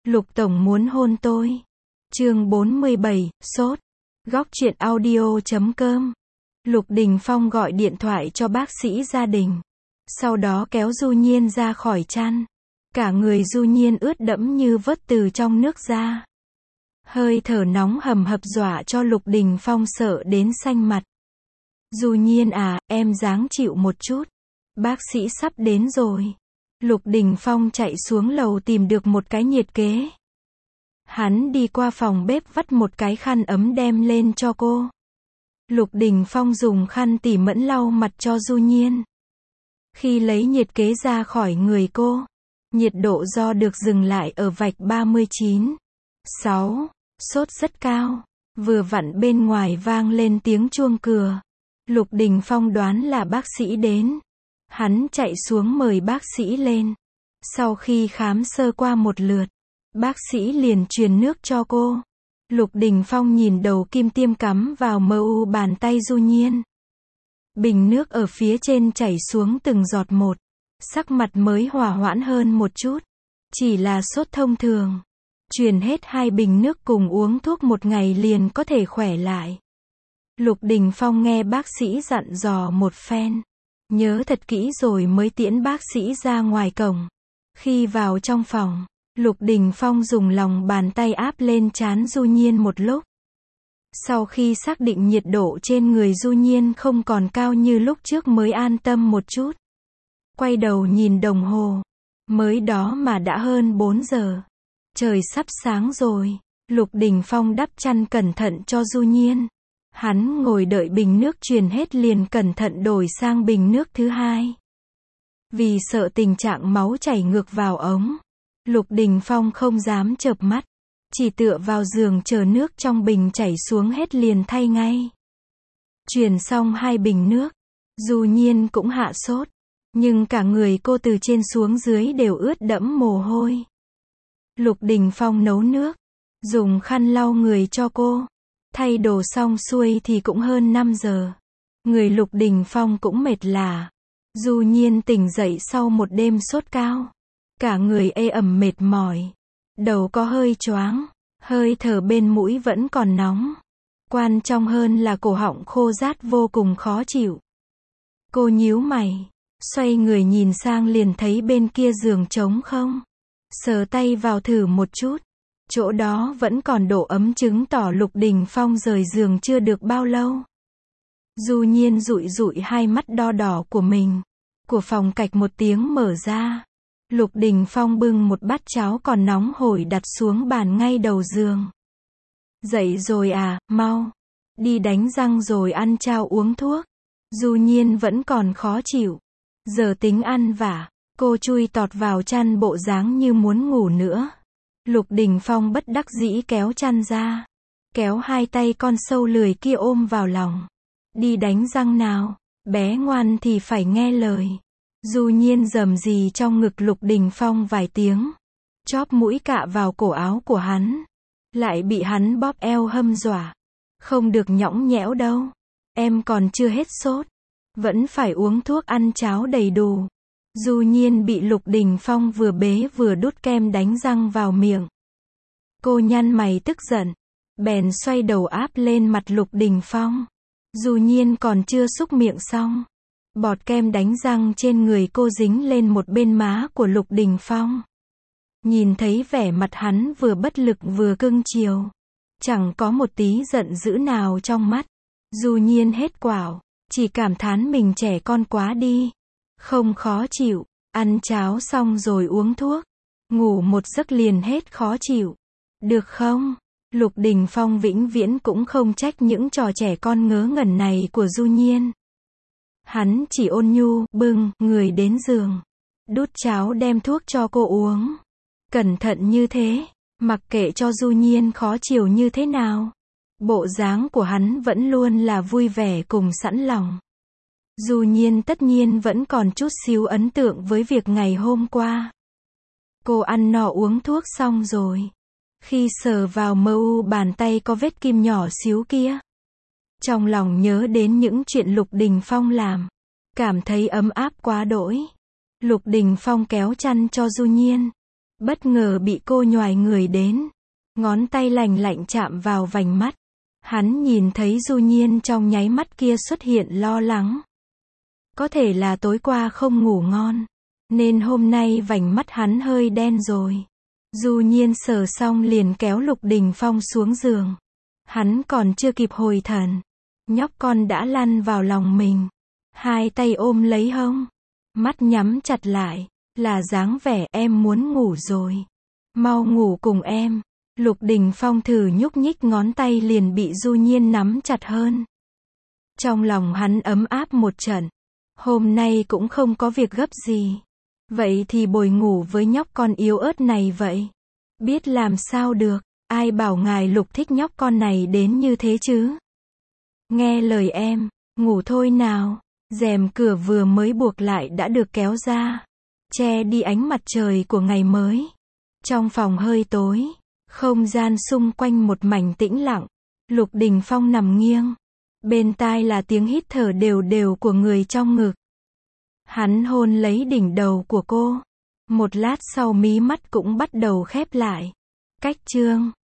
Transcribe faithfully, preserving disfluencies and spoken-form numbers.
Lục Tổng muốn hôn tôi. Chương bốn mươi bảy, sốt. Góc truyện audio chấm com. Lục Đình Phong gọi điện thoại cho bác sĩ gia đình. Sau đó kéo Du Nhiên ra khỏi chăn. Cả người Du Nhiên ướt đẫm như vớt từ trong nước ra. Hơi thở nóng hầm hập dọa cho Lục Đình Phong sợ đến xanh mặt. Du Nhiên à, em ráng chịu một chút. Bác sĩ sắp đến rồi. Lục Đình Phong chạy xuống lầu tìm được một cái nhiệt kế. Hắn đi qua phòng bếp vắt một cái khăn ấm đem lên cho cô. Lục Đình Phong dùng khăn tỉ mẫn lau mặt cho Du Nhiên. Khi lấy nhiệt kế ra khỏi người cô, nhiệt độ do được dừng lại ở vạch ba mươi chín phẩy sáu, sốt rất cao. Vừa vặn bên ngoài vang lên tiếng chuông cửa. Lục Đình Phong đoán là bác sĩ đến. Hắn chạy xuống mời bác sĩ lên. Sau khi khám sơ qua một lượt, bác sĩ liền truyền nước cho cô. Lục Đình Phong nhìn đầu kim tiêm cắm vào mờ u bàn tay Du Nhiên. Bình nước ở phía trên chảy xuống từng giọt một. Sắc mặt mới hòa hoãn hơn một chút. Chỉ là sốt thông thường. Truyền hết hai bình nước cùng uống thuốc một ngày liền có thể khỏe lại. Lục Đình Phong nghe bác sĩ dặn dò một phen. Nhớ thật kỹ rồi mới tiễn bác sĩ ra ngoài cổng. Khi vào trong phòng, Lục Đình Phong dùng lòng bàn tay áp lên trán Du Nhiên một lúc. Sau khi xác định nhiệt độ trên người Du Nhiên không còn cao như lúc trước mới an tâm một chút. Quay đầu nhìn đồng hồ. Mới đó mà đã hơn bốn giờ. Trời sắp sáng rồi. Lục Đình Phong đắp chăn cẩn thận cho Du Nhiên. Hắn ngồi đợi bình nước truyền hết liền cẩn thận đổi sang bình nước thứ hai. Vì sợ tình trạng máu chảy ngược vào ống, Lục Đình Phong không dám chợp mắt. Chỉ tựa vào giường chờ nước trong bình chảy xuống hết liền thay ngay. Truyền xong hai bình nước, Du Nhiên cũng hạ sốt. Nhưng cả người cô từ trên xuống dưới đều ướt đẫm mồ hôi. Lục Đình Phong nấu nước, dùng khăn lau người cho cô. Thay đồ xong xuôi thì cũng hơn năm giờ. Người Lục Đình Phong cũng mệt lả. Du Nhiên tỉnh dậy sau một đêm sốt cao. Cả người ê ẩm mệt mỏi. Đầu có hơi choáng. Hơi thở bên mũi vẫn còn nóng. Quan trọng hơn là cổ họng khô rát vô cùng khó chịu. Cô nhíu mày. Xoay người nhìn sang liền thấy bên kia giường trống không. Sờ tay vào thử một chút. Chỗ đó vẫn còn độ ấm chứng tỏ Lục Đình Phong rời giường chưa được bao lâu. Du Nhiên dụi dụi hai mắt đo đỏ của mình. Của phòng cạch một tiếng mở ra. Lục Đình Phong bưng một bát cháo còn nóng hổi đặt xuống bàn ngay đầu giường. Dậy rồi à, mau. Đi đánh răng rồi ăn chao uống thuốc. Du Nhiên vẫn còn khó chịu. Giờ tính ăn vả. Cô chui tọt vào chăn bộ dáng như muốn ngủ nữa. Lục Đình Phong bất đắc dĩ kéo chăn ra. Kéo hai tay con sâu lười kia ôm vào lòng. Đi đánh răng nào. Bé ngoan thì phải nghe lời. Du Nhiên rầm rì trong ngực Lục Đình Phong vài tiếng. Chóp mũi cạ vào cổ áo của hắn. Lại bị hắn bóp eo hâm dọa. Không được nhõng nhẽo đâu. Em còn chưa hết sốt. Vẫn phải uống thuốc ăn cháo đầy đủ. Du Nhiên bị Lục Đình Phong vừa bế vừa đút kem đánh răng vào miệng. Cô nhăn mày tức giận. Bèn xoay đầu áp lên mặt Lục Đình Phong. Du Nhiên còn chưa xúc miệng xong. Bọt kem đánh răng trên người cô dính lên một bên má của Lục Đình Phong. Nhìn thấy vẻ mặt hắn vừa bất lực vừa cưng chiều. Chẳng có một tí giận dữ nào trong mắt. Du Nhiên hết quảo. Chỉ cảm thán mình trẻ con quá đi. Không khó chịu. Ăn cháo xong rồi uống thuốc. Ngủ một giấc liền hết khó chịu. Được không? Lục Đình Phong vĩnh viễn cũng không trách những trò trẻ con ngớ ngẩn này của Du Nhiên. Hắn chỉ ôn nhu, bưng, người đến giường. Đút cháo đem thuốc cho cô uống. Cẩn thận như thế, mặc kệ cho Du Nhiên khó chịu như thế nào. Bộ dáng của hắn vẫn luôn là vui vẻ cùng sẵn lòng. Du Nhiên tất nhiên vẫn còn chút xíu ấn tượng với việc ngày hôm qua. Cô ăn no uống thuốc xong rồi. Khi sờ vào mờ u bàn tay có vết kim nhỏ xíu kia. Trong lòng nhớ đến những chuyện Lục Đình Phong làm. Cảm thấy ấm áp quá đỗi. Lục Đình Phong kéo chăn cho Du Nhiên. Bất ngờ bị cô nhoài người đến. Ngón tay lành lạnh chạm vào vành mắt. Hắn nhìn thấy Du Nhiên trong nháy mắt kia xuất hiện lo lắng. Có thể là tối qua không ngủ ngon, nên hôm nay vành mắt hắn hơi đen rồi. Du Nhiên sờ xong liền kéo Lục Đình Phong xuống giường. Hắn còn chưa kịp hồi thần, nhóc con đã lăn vào lòng mình. Hai tay ôm lấy hông, mắt nhắm chặt lại, là dáng vẻ em muốn ngủ rồi. Mau ngủ cùng em. Lục Đình Phong thử nhúc nhích ngón tay liền bị Du Nhiên nắm chặt hơn. Trong lòng hắn ấm áp một trận. Hôm nay cũng không có việc gấp gì. Vậy thì bồi ngủ với nhóc con yếu ớt này vậy. Biết làm sao được, ai bảo ngài Lục thích nhóc con này đến như thế chứ. Nghe lời em, ngủ thôi nào. Rèm cửa vừa mới buộc lại đã được kéo ra, che đi ánh mặt trời của ngày mới. Trong phòng hơi tối, không gian xung quanh một mảnh tĩnh lặng. Lục Đình Phong nằm nghiêng, bên tai là tiếng hít thở đều đều của người trong ngực. Hắn hôn lấy đỉnh đầu của cô. Một lát sau mí mắt cũng bắt đầu khép lại. Cách chương